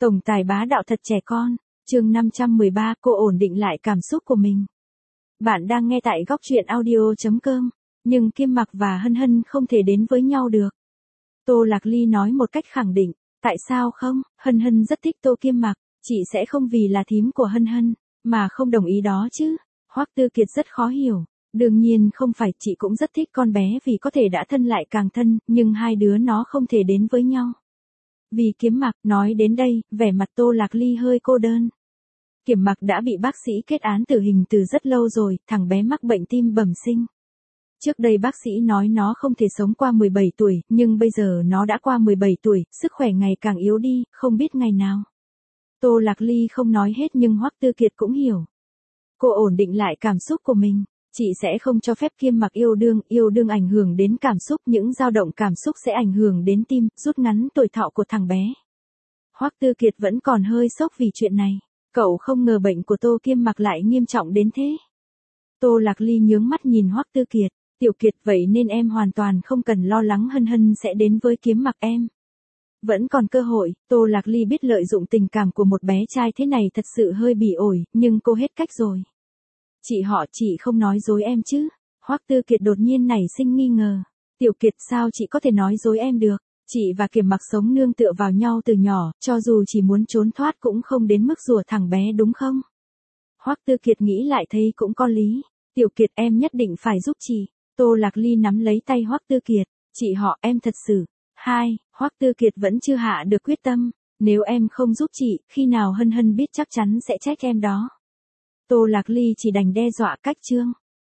Tổng tài bá đạo thật trẻ con, chương 513, cô ổn định lại cảm xúc của mình. Bạn đang nghe tại góc truyện audio.com, nhưng Kim Mặc và Hân Hân không thể đến với nhau được. Tô Lạc Ly nói một cách khẳng định, tại sao không, Hân Hân rất thích Tô Kim Mặc, chị sẽ không vì là thím của Hân Hân, mà không đồng ý đó chứ. Hoắc Tư Kiệt rất khó hiểu, đương nhiên không phải, chị cũng rất thích con bé vì có thể đã thân lại càng thân, nhưng hai đứa nó không thể đến với nhau. Vì Kiếm Mặc, nói đến đây, vẻ mặt Tô Lạc Ly hơi cô đơn. Kiếm Mặc đã bị bác sĩ kết án tử hình từ rất lâu rồi, thằng bé mắc bệnh tim bẩm sinh. Trước đây bác sĩ nói nó không thể sống qua 17 tuổi, nhưng bây giờ nó đã qua 17 tuổi, sức khỏe ngày càng yếu đi, không biết ngày nào. Tô Lạc Ly không nói hết nhưng Hoắc Tư Kiệt cũng hiểu. Cô ổn định lại cảm xúc của mình. Chị sẽ không cho phép Kim Mặc yêu đương ảnh hưởng đến cảm xúc, những dao động cảm xúc sẽ ảnh hưởng đến tim, rút ngắn tuổi thọ của thằng bé. Hoắc Tư Kiệt vẫn còn hơi sốc vì chuyện này, cậu không ngờ bệnh của Tô Kim Mặc lại nghiêm trọng đến thế. Tô Lạc Ly nhướng mắt nhìn Hoắc Tư Kiệt, Tiểu Kiệt vậy nên em hoàn toàn không cần lo lắng Hân Hân sẽ đến với Kiếm Mặc em. Vẫn còn cơ hội, Tô Lạc Ly biết lợi dụng tình cảm của một bé trai thế này thật sự hơi bỉ ổi, nhưng cô hết cách rồi. Chị không nói dối em chứ? Hoắc Tư Kiệt đột nhiên nảy sinh nghi ngờ. Tiểu Kiệt sao chị có thể nói dối em được? Chị và Kiếm Mặc sống nương tựa vào nhau từ nhỏ, cho dù chỉ muốn trốn thoát cũng không đến mức rủa thằng bé đúng không? Hoắc Tư Kiệt nghĩ lại thấy cũng có lý. Tiểu Kiệt em nhất định phải giúp chị. Tô Lạc Ly nắm lấy tay Hoắc Tư Kiệt. Em thật sự. Hoắc Tư Kiệt vẫn chưa hạ được quyết tâm. Nếu em không giúp chị, khi nào Hân Hân biết chắc chắn sẽ trách em đó. Tô Lạc Ly chỉ đành đe dọa cách trương.